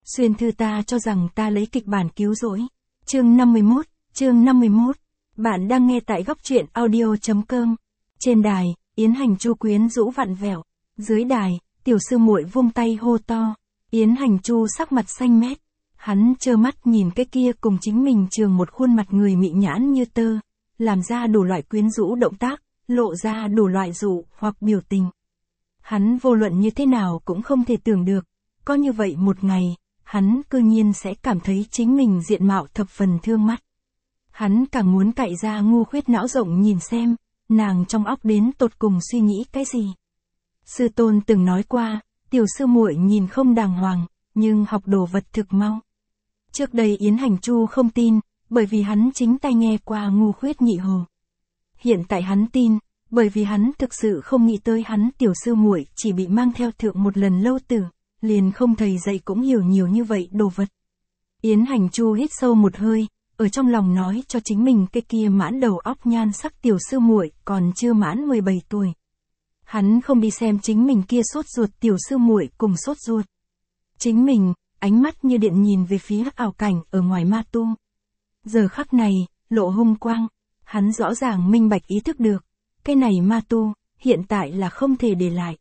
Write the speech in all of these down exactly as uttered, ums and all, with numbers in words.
Xuyên thư ta cho rằng ta lấy kịch bản cứu rỗi. Chương năm mươi mốt, chương năm mươi mốt. Bạn đang nghe tại góc truyện audio.com. Trên đài, Yến Hành Chu quyến rũ vặn vẹo. Dưới đài, tiểu sư muội vung tay hô to. Yến Hành Chu sắc mặt xanh mét. Hắn trơ mắt nhìn cái kia cùng chính mình trường một khuôn mặt người mị nhãn như tơ, làm ra đủ loại quyến rũ động tác, lộ ra đủ loại dụ hoặc biểu tình. Hắn vô luận như thế nào cũng không thể tưởng được, có như vậy một ngày, hắn cư nhiên sẽ cảm thấy chính mình diện mạo thập phần thương mắt. Hắn càng muốn cạy ra ngu khuyết não rộng nhìn xem, nàng trong óc đến tột cùng suy nghĩ cái gì. Sư tôn từng nói qua, tiểu sư muội nhìn không đàng hoàng, nhưng học đồ vật thực mau. Trước đây Yến Hành Chu không tin, bởi vì hắn chính tay nghe qua ngu khuyết nhị hồ. Hiện tại hắn tin, bởi vì hắn thực sự không nghĩ tới hắn tiểu sư muội chỉ bị mang theo thượng một lần lâu tử, liền không thầy dạy cũng hiểu nhiều như vậy đồ vật. Yến Hành Chu hít sâu một hơi, ở trong lòng nói cho chính mình cái kia mãn đầu óc nhan sắc tiểu sư muội còn chưa mãn mười bảy tuổi. Hắn không đi xem chính mình kia sốt ruột tiểu sư muội cùng sốt ruột. Chính mình, ánh mắt như điện nhìn về phía ảo cảnh ở ngoài ma tu. Giờ khắc này, lộ hung quang, hắn rõ ràng minh bạch ý thức được, cái này ma tu, hiện tại là không thể để lại.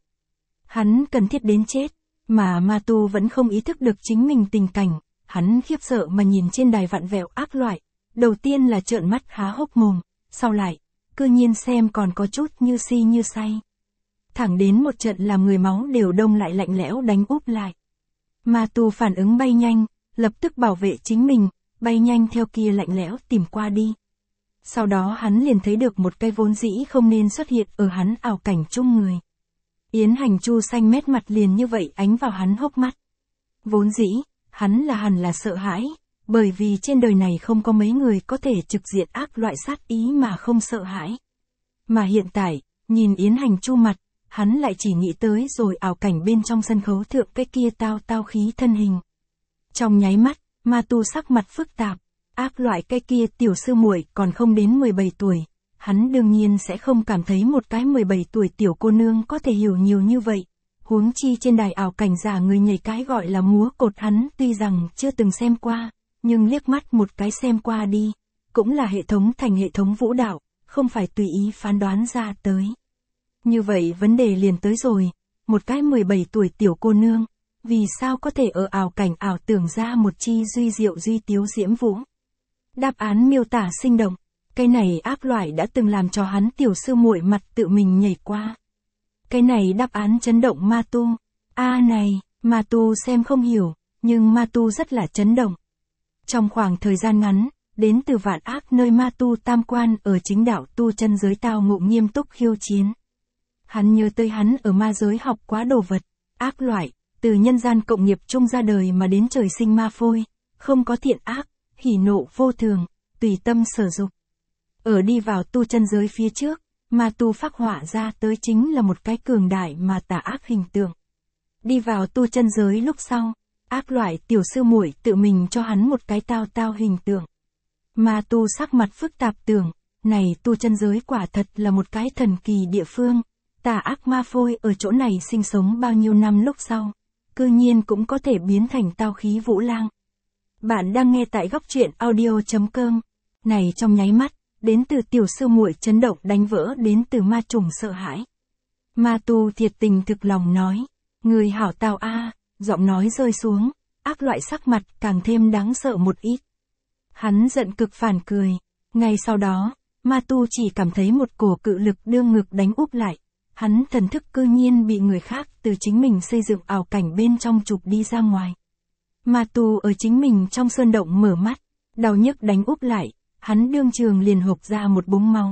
Hắn cần thiết đến chết, mà ma tu vẫn không ý thức được chính mình tình cảnh, hắn khiếp sợ mà nhìn trên đài vặn vẹo ác loại, đầu tiên là trợn mắt há hốc mồm, sau lại, cư nhiên xem còn có chút như si như say. Thẳng đến một trận làm người máu đều đông lại lạnh lẽo đánh úp lại. Ma tu phản ứng bay nhanh, lập tức bảo vệ chính mình, bay nhanh theo kia lạnh lẽo tìm qua đi. Sau đó hắn liền thấy được một cái vốn dĩ không nên xuất hiện ở hắn ảo cảnh chung người. Yến Hành Chu xanh mét mặt liền như vậy ánh vào hắn hốc mắt. Vốn dĩ, hắn là hẳn là sợ hãi, bởi vì trên đời này không có mấy người có thể trực diện ác loại sát ý mà không sợ hãi. Mà hiện tại, nhìn Yến Hành Chu mặt, hắn lại chỉ nghĩ tới rồi ảo cảnh bên trong sân khấu thượng cái kia tao tao khí thân hình. Trong nháy mắt, ma tu sắc mặt phức tạp, ác loại cái kia tiểu sư muội còn không đến mười bảy tuổi, hắn đương nhiên sẽ không cảm thấy một cái mười bảy tuổi tiểu cô nương có thể hiểu nhiều như vậy. Huống chi trên đài ảo cảnh giả người nhảy cái gọi là múa cột hắn tuy rằng chưa từng xem qua, nhưng liếc mắt một cái xem qua đi, cũng là hệ thống thành hệ thống vũ đạo, không phải tùy ý phán đoán ra tới. Như vậy vấn đề liền tới rồi, một cái mười bảy tuổi tiểu cô nương, vì sao có thể ở ảo cảnh ảo tưởng ra một chi duy diệu duy tiếu diễm vũ? Đáp án miêu tả sinh động, cái này ác loại đã từng làm cho hắn tiểu sư muội mặt tự mình nhảy qua. Cái này đáp án chấn động ma tu. A à này, ma tu xem không hiểu, nhưng ma tu rất là chấn động. Trong khoảng thời gian ngắn, đến từ vạn ác nơi ma tu tam quan ở chính đạo tu chân giới tao ngộ nghiêm túc khiêu chiến. Hắn nhớ tới hắn ở ma giới học quá đồ vật, ác loại, từ nhân gian cộng nghiệp chung ra đời mà đến trời sinh ma phôi, không có thiện ác, hỉ nộ vô thường, tùy tâm sở dục. Ở đi vào tu chân giới phía trước, ma tu phác họa ra tới chính là một cái cường đại mà tà ác hình tượng. Đi vào tu chân giới lúc sau, ác loại tiểu sư muội tự mình cho hắn một cái tao tao hình tượng. Ma tu sắc mặt phức tạp tưởng, này tu chân giới quả thật là một cái thần kỳ địa phương, tà ác ma phôi ở chỗ này sinh sống bao nhiêu năm lúc sau, cư nhiên cũng có thể biến thành tao khí vũ lang. Bạn đang nghe tại góc truyện audio.com, này trong nháy mắt, đến từ tiểu sư muội chấn động đánh vỡ đến từ ma trùng sợ hãi. Ma tu thiệt tình thực lòng nói, người hảo tào a, giọng nói rơi xuống, ác loại sắc mặt càng thêm đáng sợ một ít. Hắn giận cực phản cười, ngay sau đó, ma tu chỉ cảm thấy một cổ cự lực đưa ngực đánh úp lại, hắn thần thức cư nhiên bị người khác từ chính mình xây dựng ảo cảnh bên trong chụp đi ra ngoài. Ma tu ở chính mình trong sơn động mở mắt, đau nhức đánh úp lại. Hắn đương trường liền hộc ra một búng máu.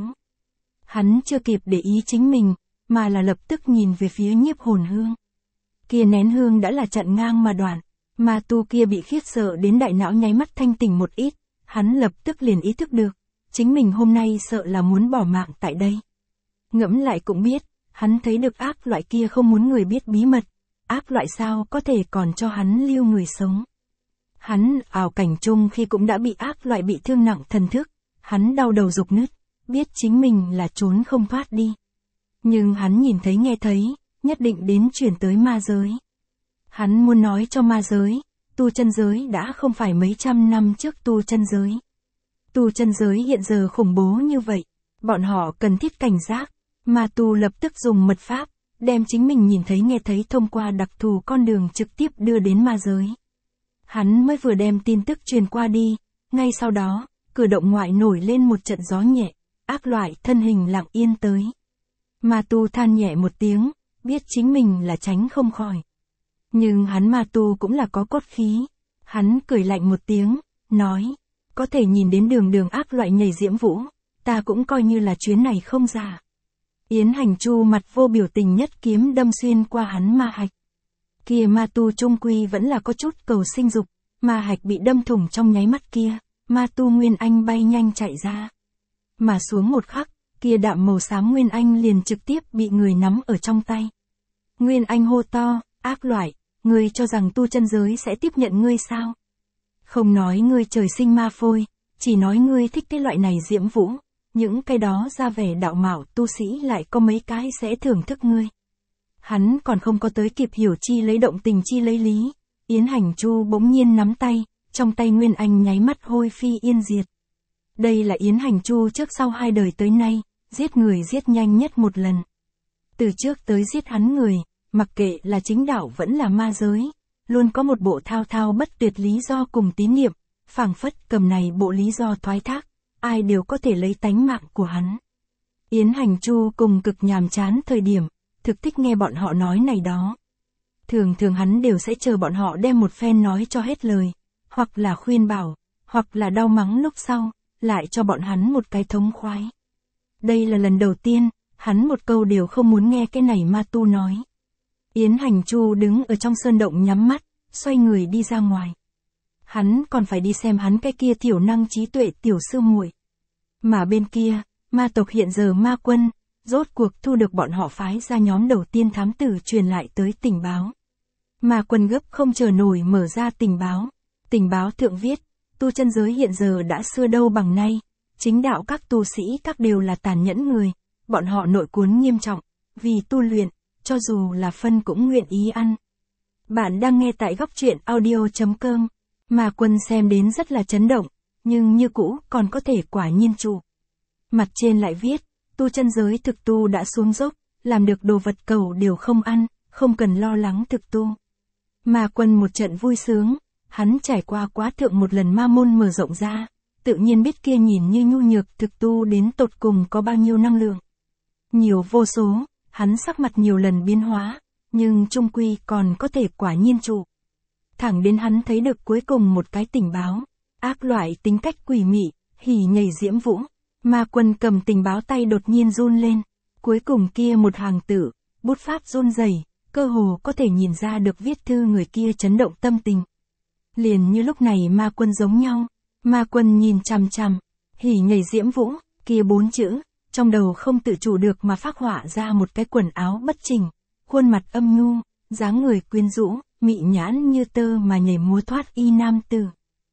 Hắn chưa kịp để ý chính mình, mà là lập tức nhìn về phía nhiếp hồn hương. Kia nén hương đã là chặn ngang mà đoạn, ma tu kia bị khiếp sợ đến đại não nháy mắt thanh tỉnh một ít, hắn lập tức liền ý thức được, chính mình hôm nay sợ là muốn bỏ mạng tại đây. Ngẫm lại cũng biết, hắn thấy được ác loại kia không muốn người biết bí mật, ác loại sao có thể còn cho hắn lưu người sống. Hắn ảo cảnh chung khi cũng đã bị ác loại bị thương nặng thần thức, hắn đau đầu rục nứt, biết chính mình là trốn không thoát đi. Nhưng hắn nhìn thấy nghe thấy, nhất định đến chuyển tới ma giới. Hắn muốn nói cho ma giới, tu chân giới đã không phải mấy trăm năm trước tu chân giới. Tu chân giới hiện giờ khủng bố như vậy, bọn họ cần thiết cảnh giác, mà tu lập tức dùng mật pháp, đem chính mình nhìn thấy nghe thấy thông qua đặc thù con đường trực tiếp đưa đến ma giới. Hắn mới vừa đem tin tức truyền qua đi, ngay sau đó, cửa động ngoại nổi lên một trận gió nhẹ, ác loại thân hình lặng yên tới. Ma tu than nhẹ một tiếng, biết chính mình là tránh không khỏi. Nhưng hắn ma tu cũng là có cốt khí. Hắn cười lạnh một tiếng, nói, có thể nhìn đến đường đường ác loại nhảy diễm vũ, ta cũng coi như là chuyến này không giả. Yến Hành Chu mặt vô biểu tình nhất kiếm đâm xuyên qua hắn ma hạch. Kia ma tu trung quy vẫn là có chút cầu sinh dục, ma hạch bị đâm thủng trong nháy mắt kia, ma tu Nguyên Anh bay nhanh chạy ra. Mà xuống một khắc, kia đạm màu xám Nguyên Anh liền trực tiếp bị người nắm ở trong tay. Nguyên Anh hô to, ác loại, ngươi cho rằng tu chân giới sẽ tiếp nhận ngươi sao? Không nói ngươi trời sinh ma phôi, chỉ nói ngươi thích cái loại này diễm vũ, những cái đó ra vẻ đạo mạo tu sĩ lại có mấy cái sẽ thưởng thức ngươi. Hắn còn không có tới kịp hiểu chi lấy động tình chi lấy lý, Yến Hành Chu bỗng nhiên nắm tay, trong tay Nguyên Anh nháy mắt hôi phi yên diệt. Đây là Yến Hành Chu trước sau hai đời tới nay, giết người giết nhanh nhất một lần. Từ trước tới giết hắn người, mặc kệ là chính đạo vẫn là ma giới, luôn có một bộ thao thao bất tuyệt lý do cùng tín niệm, phảng phất cầm này bộ lý do thoái thác, ai đều có thể lấy tánh mạng của hắn. Yến Hành Chu cùng cực nhàm chán thời điểm, thực thích nghe bọn họ nói này đó. Thường thường hắn đều sẽ chờ bọn họ đem một phen nói cho hết lời, hoặc là khuyên bảo, hoặc là đau mắng lúc sau, lại cho bọn hắn một cái thống khoái. Đây là lần đầu tiên, hắn một câu đều không muốn nghe cái này ma tu nói. Yến Hành Chu đứng ở trong sơn động nhắm mắt, xoay người đi ra ngoài. Hắn còn phải đi xem hắn cái kia thiểu năng trí tuệ tiểu sư muội. Mà bên kia, ma tộc hiện giờ ma quân, rốt cuộc thu được bọn họ phái ra nhóm đầu tiên thám tử truyền lại tới tình báo. Ma quân gấp không chờ nổi mở ra tình báo. Tình báo thượng viết, tu chân giới hiện giờ đã xưa đâu bằng nay, chính đạo các tu sĩ các đều là tàn nhẫn người, bọn họ nội cuốn nghiêm trọng, vì tu luyện, cho dù là phân cũng nguyện ý ăn. Bạn đang nghe tại góc truyện audio chấm com. Ma quân xem đến rất là chấn động, nhưng như cũ còn có thể quả nhiên trụ. Mặt trên lại viết, tu chân giới thực tu đã xuống dốc, làm được đồ vật cầu đều không ăn, không cần lo lắng thực tu. Ma quân một trận vui sướng, hắn trải qua quá thượng một lần ma môn mở rộng ra, tự nhiên biết kia nhìn như nhu nhược thực tu đến tột cùng có bao nhiêu năng lượng. Nhiều vô số, hắn sắc mặt nhiều lần biến hóa, nhưng trung quy còn có thể quả nhiên trụ. Thẳng đến hắn thấy được cuối cùng một cái tình báo, ác loại tính cách quỷ mị, hỉ nhảy diễm vũ, ma quân cầm tình báo tay đột nhiên run lên, cuối cùng kia một hàng tử, bút pháp run rẩy, cơ hồ có thể nhìn ra được viết thư người kia chấn động tâm tình. Liền như lúc này ma quân giống nhau, ma quân nhìn chằm chằm, hỉ nhảy diễm vũ, kia bốn chữ, trong đầu không tự chủ được mà phác họa ra một cái quần áo bất chỉnh, khuôn mặt âm nhu, dáng người quyến rũ, mị nhãn như tơ mà nhảy múa thoát y nam tử.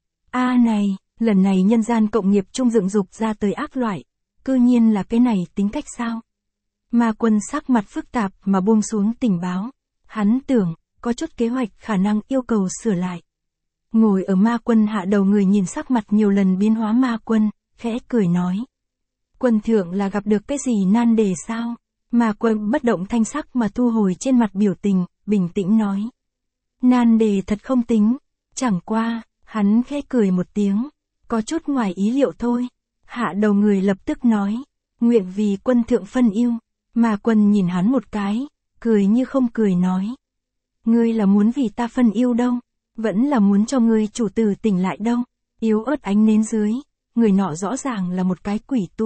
A à này, lần này nhân gian cộng nghiệp trung dựng dục ra tới ác loại, cư nhiên là cái này tính cách sao? Ma quân sắc mặt phức tạp mà buông xuống tình báo, hắn tưởng, có chút kế hoạch khả năng yêu cầu sửa lại. Ngồi ở ma quân hạ đầu người nhìn sắc mặt nhiều lần biến hóa ma quân, khẽ cười nói. Quân thượng là gặp được cái gì nan đề sao? Ma quân bất động thanh sắc mà thu hồi trên mặt biểu tình, bình tĩnh nói. Nan đề thật không tính, chẳng qua, hắn khẽ cười một tiếng, có chút ngoài ý liệu thôi. Hạ đầu người lập tức nói, nguyện vì quân thượng phân yêu. Ma quân nhìn hắn một cái, cười như không cười nói. Ngươi là muốn vì ta phân yêu đâu, vẫn là muốn cho ngươi chủ tử tỉnh lại đâu. Yếu ớt ánh nến dưới, người nọ rõ ràng là một cái quỷ tu.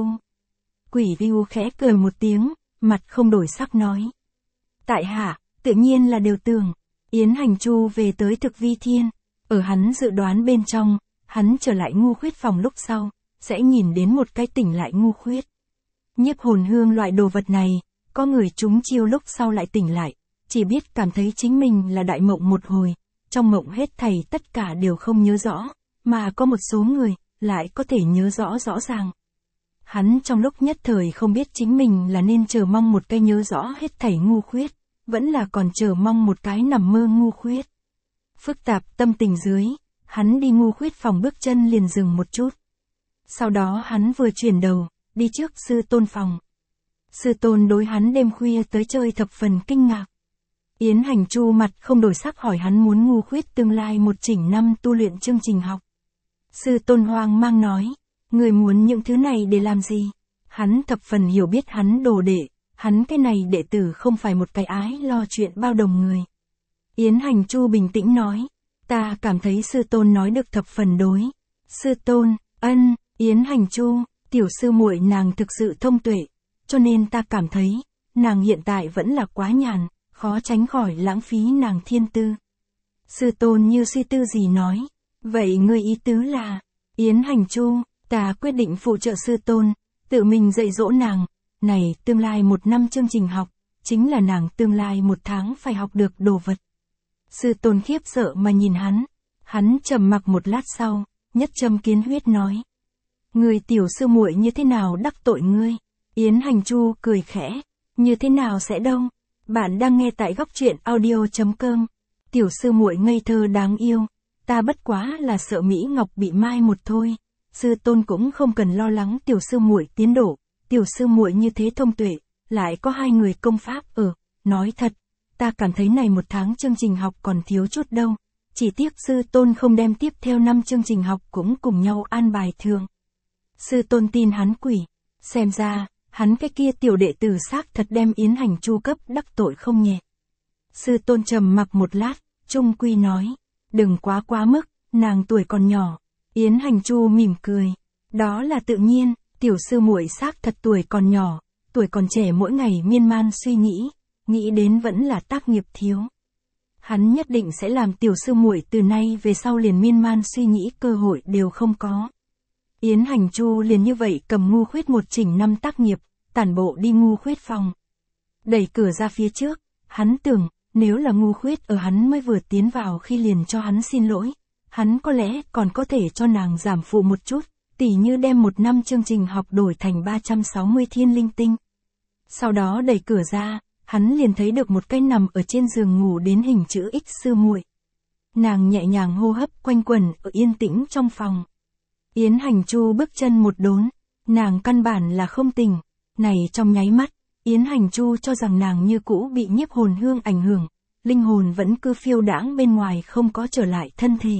Quỷ Viu khẽ cười một tiếng, mặt không đổi sắc nói. Tại hạ, tự nhiên là đều tưởng, Yến Hành Chu về tới thực vi thiên, ở hắn dự đoán bên trong, hắn trở lại ngu khuyết phòng lúc sau, sẽ nhìn đến một cái tỉnh lại ngu khuyết. Nhiếp hồn hương loại đồ vật này, có người trúng chiêu lúc sau lại tỉnh lại, chỉ biết cảm thấy chính mình là đại mộng một hồi, trong mộng hết thảy tất cả đều không nhớ rõ, mà có một số người, lại có thể nhớ rõ rõ ràng. Hắn trong lúc nhất thời không biết chính mình là nên chờ mong một cái nhớ rõ hết thảy ngu khuyết, vẫn là còn chờ mong một cái nằm mơ ngu khuyết. Phức tạp tâm tình dưới, hắn đi Ngu Khuyết phòng bước chân liền dừng một chút. Sau đó hắn vừa chuyển đầu, đi trước sư tôn phòng. Sư tôn đối hắn đêm khuya tới chơi thập phần kinh ngạc. Yến Hành Chu mặt không đổi sắc hỏi hắn muốn Ngu Khuyết tương lai một chỉnh năm tu luyện chương trình học. Sư tôn hoang mang nói, người muốn những thứ này để làm gì? Hắn thập phần hiểu biết hắn đồ đệ, hắn cái này đệ tử không phải một cái ái lo chuyện bao đồng người. Yến Hành Chu bình tĩnh nói, ta cảm thấy sư tôn nói được thập phần đối. Sư tôn, ân, Yến Hành Chu, tiểu sư muội nàng thực sự thông tuệ, cho nên ta cảm thấy, nàng hiện tại vẫn là quá nhàn, khó tránh khỏi lãng phí nàng thiên tư. Sư tôn như suy tư gì nói, vậy ngươi ý tứ là, Yến Hành Chu, ta quyết định phụ trợ sư tôn, tự mình dạy dỗ nàng, này tương lai một năm chương trình học, chính là nàng tương lai một tháng phải học được đồ vật. Sư tôn khiếp sợ mà nhìn hắn, hắn trầm mặc một lát sau, nhất châm kiến huyết nói. Người tiểu sư muội như thế nào đắc tội ngươi? Yến Hành Chu cười khẽ, như thế nào sẽ đâu? Bạn đang nghe tại góc truyện audio chấm com. Tiểu sư muội ngây thơ đáng yêu, ta bất quá là sợ Mỹ Ngọc bị mai một thôi. Sư tôn cũng không cần lo lắng tiểu sư muội tiến độ, tiểu sư muội như thế thông tuệ, lại có hai người công pháp ở, nói thật, ta cảm thấy này một tháng chương trình học còn thiếu chút đâu, chỉ tiếc sư tôn không đem tiếp theo năm chương trình học cũng cùng nhau an bài thường. Sư tôn tin hắn quỷ, xem ra, hắn cái kia tiểu đệ tử xác thật đem Yến Hành Chu cấp đắc tội không nhẹ. Sư tôn trầm mặc một lát, trung quy nói, đừng quá quá mức, nàng tuổi còn nhỏ. Yến Hành Chu mỉm cười, đó là tự nhiên, tiểu sư muội xác thật tuổi còn nhỏ, tuổi còn trẻ mỗi ngày miên man suy nghĩ, nghĩ đến vẫn là tác nghiệp thiếu. Hắn nhất định sẽ làm tiểu sư muội từ nay về sau liền miên man suy nghĩ cơ hội đều không có. Yến Hành Chu liền như vậy cầm Ngu Khuyết một chỉnh năm tác nghiệp, tản bộ đi Ngu Khuyết phòng. Đẩy cửa ra phía trước, hắn tưởng, nếu là Ngu Khuyết ở hắn mới vừa tiến vào khi liền cho hắn xin lỗi, hắn có lẽ còn có thể cho nàng giảm phụ một chút, tỉ như đem một năm chương trình học đổi thành ba trăm sáu mươi thiên linh tinh. Sau đó đẩy cửa ra, hắn liền thấy được một cái nằm ở trên giường ngủ đến hình chữ X sư muội. Nàng nhẹ nhàng hô hấp quanh quẩn ở yên tĩnh trong phòng. Yến Hành Chu bước chân một đốn, nàng căn bản là không tỉnh, này trong nháy mắt, Yến Hành Chu cho rằng nàng như cũ bị nhiếp hồn hương ảnh hưởng, linh hồn vẫn cứ phiêu đãng bên ngoài không có trở lại thân thể.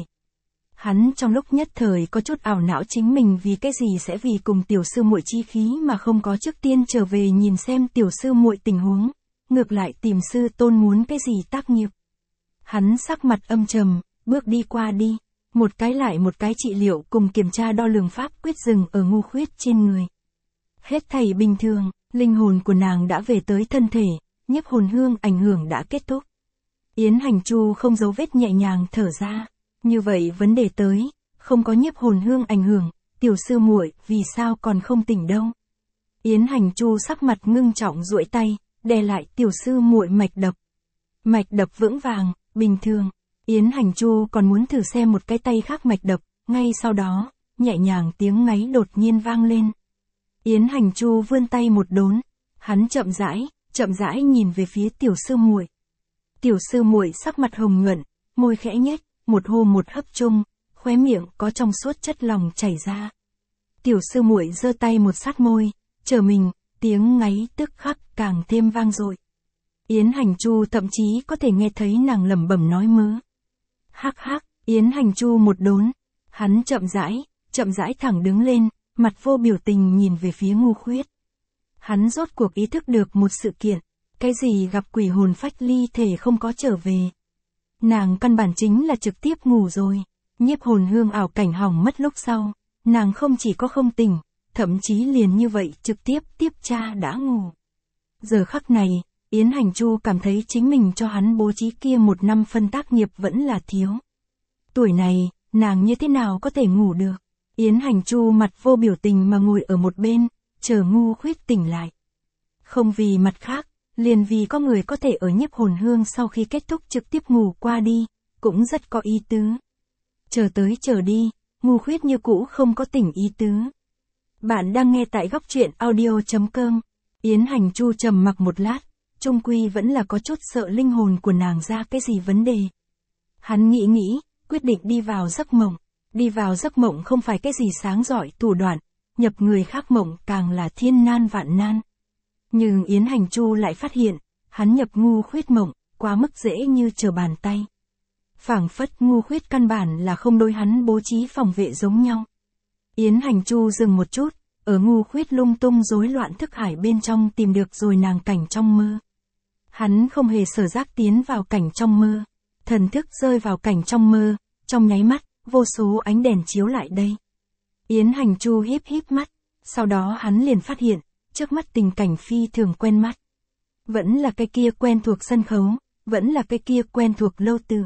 Hắn trong lúc nhất thời có chút ảo não chính mình vì cái gì sẽ vì cùng tiểu sư muội chi khí mà không có trước tiên trở về nhìn xem tiểu sư muội tình huống, ngược lại tìm sư tôn muốn cái gì tác nghiệp. Hắn sắc mặt âm trầm, bước đi qua đi, một cái lại một cái trị liệu cùng kiểm tra đo lường pháp quyết dừng ở Ngu Khuyết trên người. Hết thảy bình thường, linh hồn của nàng đã về tới thân thể, nhiếp hồn hương ảnh hưởng đã kết thúc. Yến Hành Chu không giấu vết nhẹ nhàng thở ra, như vậy vấn đề tới, không có nhiếp hồn hương ảnh hưởng, tiểu sư muội vì sao còn không tỉnh đâu. Yến Hành Chu sắc mặt ngưng trọng duỗi tay, đè lại tiểu sư muội mạch đập. Mạch đập vững vàng, bình thường. Yến Hành Chu còn muốn thử xem một cái tay khác mạch đập, ngay sau đó, nhẹ nhàng tiếng ngáy đột nhiên vang lên. Yến Hành Chu vươn tay một đốn, hắn chậm rãi, chậm rãi nhìn về phía tiểu sư muội. Tiểu sư muội sắc mặt hồng nhuận, môi khẽ nhếch, một hô một hấp chung, khóe miệng có trong suốt chất lỏng chảy ra. Tiểu sư muội giơ tay một sát môi, trở mình, tiếng ngáy tức khắc càng thêm vang dội. Yến Hành Chu thậm chí có thể nghe thấy nàng lẩm bẩm nói mớ. Hắc hắc, Yến Hành Chu một đốn, hắn chậm rãi, chậm rãi thẳng đứng lên, mặt vô biểu tình nhìn về phía Ngu Khuyết. Hắn rốt cuộc ý thức được một sự kiện, cái gì gặp quỷ hồn phách ly thể không có trở về. Nàng căn bản chính là trực tiếp ngủ rồi, nhiếp hồn hương ảo cảnh hỏng mất lúc sau, nàng không chỉ có không tỉnh, thậm chí liền như vậy trực tiếp tiếp cha đã ngủ. Giờ khắc này, Yến Hành Chu cảm thấy chính mình cho hắn bố trí kia một năm phân tác nghiệp vẫn là thiếu. Tuổi này, nàng như thế nào có thể ngủ được? Yến Hành Chu mặt vô biểu tình mà ngồi ở một bên, chờ Ngu Khuyết tỉnh lại. Không vì mặt khác, liền vì có người có thể ở nhiếp hồn hương sau khi kết thúc trực tiếp ngủ qua đi, cũng rất có ý tứ. Chờ tới chờ đi, Ngu Khuyết như cũ không có tỉnh ý tứ. Bạn đang nghe tại góc truyện audio chấm com. Yến Hành Chu trầm mặc một lát, trung quy vẫn là có chút sợ linh hồn của nàng ra cái gì vấn đề. Hắn nghĩ nghĩ, quyết định đi vào giấc mộng. Đi vào giấc mộng không phải cái gì sáng giỏi thủ đoạn, nhập người khác mộng càng là thiên nan vạn nan. Nhưng Yến Hành Chu lại phát hiện, hắn nhập Ngu Khuyết mộng, quá mức dễ như trở bàn tay. Phảng phất Ngu Khuyết căn bản là không đối hắn bố trí phòng vệ giống nhau. Yến Hành Chu dừng một chút, ở Ngu Khuyết lung tung rối loạn thức hải bên trong tìm được rồi nàng cảnh trong mơ. Hắn không hề sở giác tiến vào cảnh trong mơ. Thần thức rơi vào cảnh trong mơ, trong nháy mắt, vô số ánh đèn chiếu lại đây. Yến Hành Chu híp híp mắt, sau đó hắn liền phát hiện, trước mắt tình cảnh phi thường quen mắt. Vẫn là cái kia quen thuộc sân khấu, vẫn là cái kia quen thuộc lâu từ.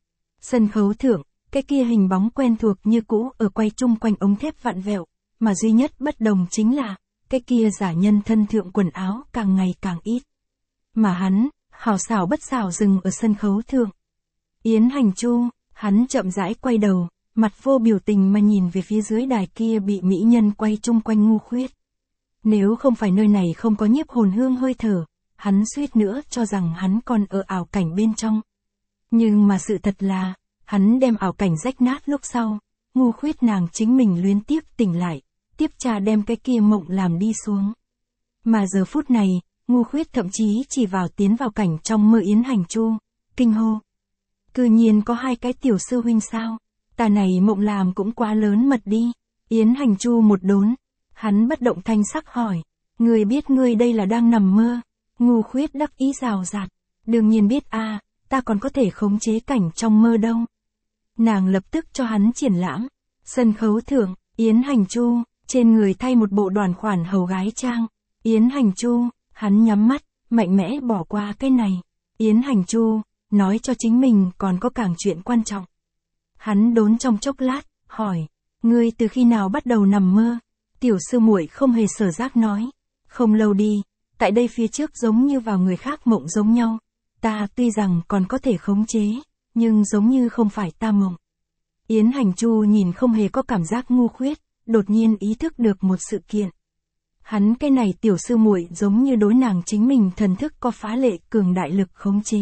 Sân khấu thượng, cái kia hình bóng quen thuộc như cũ ở quay chung quanh ống thép vặn vẹo, mà duy nhất bất đồng chính là, cái kia giả nhân thân thượng quần áo càng ngày càng ít. Mà hắn, hảo xảo bất xảo dừng ở sân khấu thượng. Yến Hành Chu, hắn chậm rãi quay đầu, mặt vô biểu tình mà nhìn về phía dưới đài kia bị mỹ nhân quay chung quanh Ngu Khuyết. Nếu không phải nơi này không có nhiếp hồn hương hơi thở, hắn suýt nữa cho rằng hắn còn ở ảo cảnh bên trong. Nhưng mà sự thật là, hắn đem ảo cảnh rách nát lúc sau, Ngu Khuyết nàng chính mình luyến tiếc tỉnh lại, tiếp trà đem cái kia mộng làm đi xuống. Mà giờ phút này, Ngu Khuyết thậm chí chỉ vào tiến vào cảnh trong mơ Yến Hành Chu, kinh hô. Cư nhiên có hai cái tiểu sư huynh sao, ta này mộng làm cũng quá lớn mật đi. Yến Hành Chu một đốn, hắn bất động thanh sắc hỏi, người biết ngươi đây là đang nằm mơ. Ngu Khuyết đắc ý rào rạt, đương nhiên biết a, à, ta còn có thể khống chế cảnh trong mơ đâu. Nàng lập tức cho hắn triển lãm, sân khấu thượng, Yến Hành Chu, trên người thay một bộ đoàn khoản hầu gái trang. Yến Hành Chu, hắn nhắm mắt, mạnh mẽ bỏ qua cái này. Yến Hành Chu, nói cho chính mình còn có càng chuyện quan trọng. Hắn đốn trong chốc lát, hỏi, ngươi từ khi nào bắt đầu nằm mơ? Tiểu sư muội không hề sở giác nói, không lâu đi, tại đây phía trước giống như vào người khác mộng giống nhau. Ta tuy rằng còn có thể khống chế, nhưng giống như không phải ta mộng. Yến Hành Chu nhìn không hề có cảm giác Ngu Khuyết, đột nhiên ý thức được một sự kiện. Hắn cái này tiểu sư muội giống như đối nàng chính mình thần thức có phá lệ cường đại lực khống chế.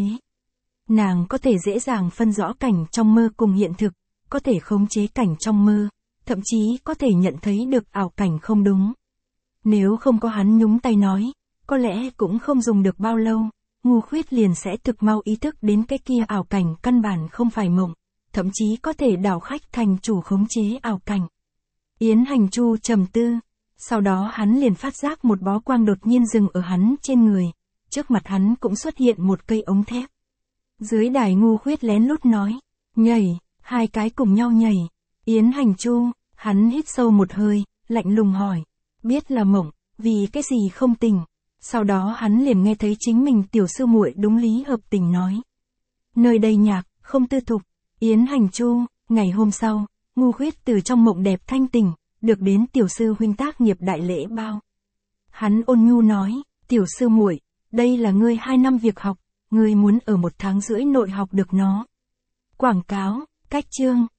Nàng có thể dễ dàng phân rõ cảnh trong mơ cùng hiện thực, có thể khống chế cảnh trong mơ, thậm chí có thể nhận thấy được ảo cảnh không đúng. Nếu không có hắn nhúng tay nói, có lẽ cũng không dùng được bao lâu, Ngu Khuyết liền sẽ thực mau ý thức đến cái kia ảo cảnh căn bản không phải mộng, thậm chí có thể đảo khách thành chủ khống chế ảo cảnh. Yến Hành Chu trầm tư, sau đó hắn liền phát giác một bó quang đột nhiên dừng ở hắn trên người, trước mặt hắn cũng xuất hiện một cây ống thép. Dưới đài Ngu Khuyết lén lút nói, nhảy, hai cái cùng nhau nhảy. Yến Hành Chu, hắn hít sâu một hơi, lạnh lùng hỏi, biết là mộng, vì cái gì không tỉnh. Sau đó hắn liền nghe thấy chính mình tiểu sư muội đúng lý hợp tình nói. Nơi đây nhạc, không tư thục. Yến Hành Chu, ngày hôm sau, Ngu Khuyết từ trong mộng đẹp thanh tỉnh, được đến tiểu sư huynh tác nghiệp đại lễ bao. Hắn ôn nhu nói, tiểu sư muội, đây là ngươi hai năm việc học, ngươi muốn ở một tháng rưỡi nội học được nó. Quảng cáo, cách chương.